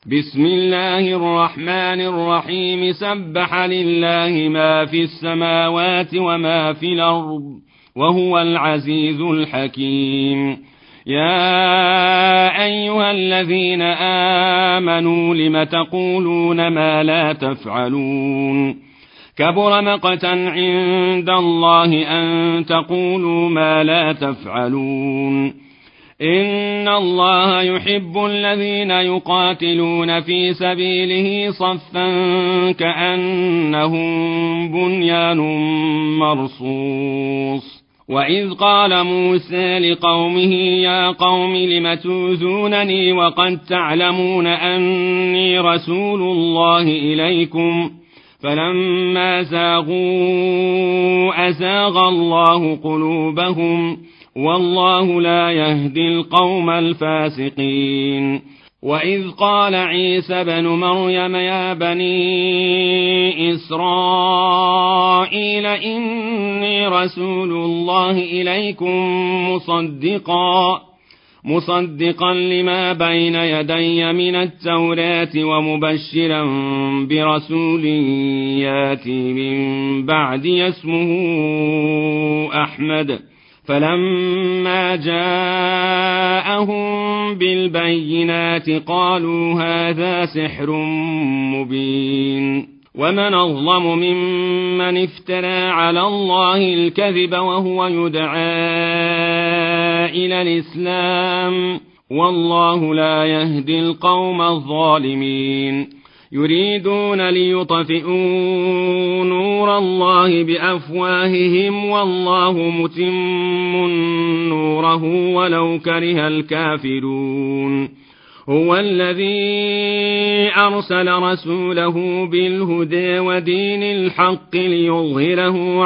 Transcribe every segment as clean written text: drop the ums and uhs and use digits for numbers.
بسم الله الرحمن الرحيم سبح لله ما في السماوات وما في الأرض وهو العزيز الحكيم. يا أيها الذين آمنوا لم تقولون ما لا تفعلون كبر مقتا عند الله أن تقولوا ما لا تفعلون. إن الله يحب الذين يقاتلون في سبيله صفا كأنهم بنيان مرصوص. وإذ قال موسى لقومه يا قوم لم تؤذونني وقد تعلمون أني رسول الله إليكم فلما زاغوا أزاغ الله قلوبهم والله لا يهدي القوم الفاسقين. وإذ قال عيسى بن مريم يا بني إسرائيل إني رسول الله إليكم مصدقا لما بين يدي من التوراة ومبشرا برسول ياتي من بعدي اسمه أحمد. فلما جاءهم بالبينات قالوا هذا سحر مبين. ومن أظلم ممن افترى على الله الكذب وهو يدعى إلى الإسلام والله لا يهدي القوم الظالمين. يريدون ليطفئوا نور الله بأفواههم والله متم نوره ولو كره الكافرون. هو الذي أرسل رسوله بالهدى ودين الحق ليظهره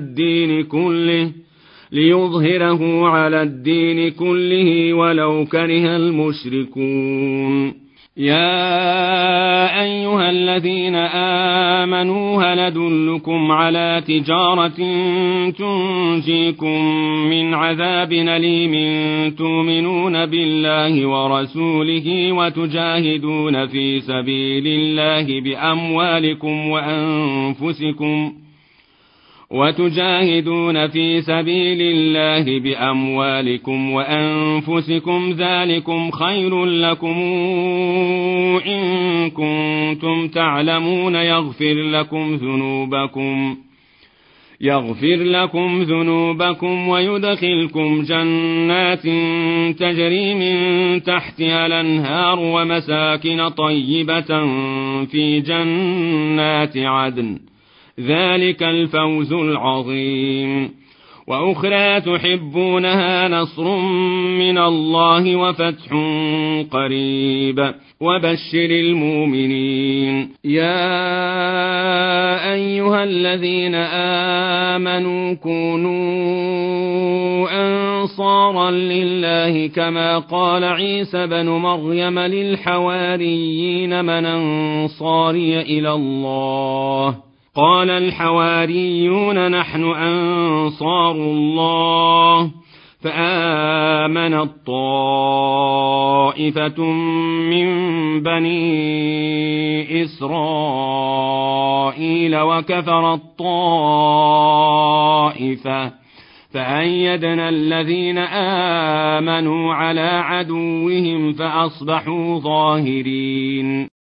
على الدين كله ولو كره المشركون. يا أيها الذين آمنوا هل أدلكم على تجارة تنجيكم من عذاب أليم تؤمنون بالله ورسوله وتجاهدون في سبيل الله بأموالكم وأنفسكم ذلكم خير لكم إن كنتم تعلمون يغفر لكم ذنوبكم ويدخلكم جنات تجري من تحتها الأنهار ومساكن طيبة في جنات عدن ذلك الفوز العظيم. وأخرى تحبونها نصر من الله وفتح قريب وبشر المؤمنين. يا أيها الذين آمنوا كونوا أنصارا لله كما قال عيسى بن مريم للحواريين من أنصاري إلى الله قال الحواريون نحن أنصار الله. فآمنت طائفة من بني إسرائيل وكفرت طائفة فأيدنا الذين آمنوا على عدوهم فأصبحوا ظاهرين.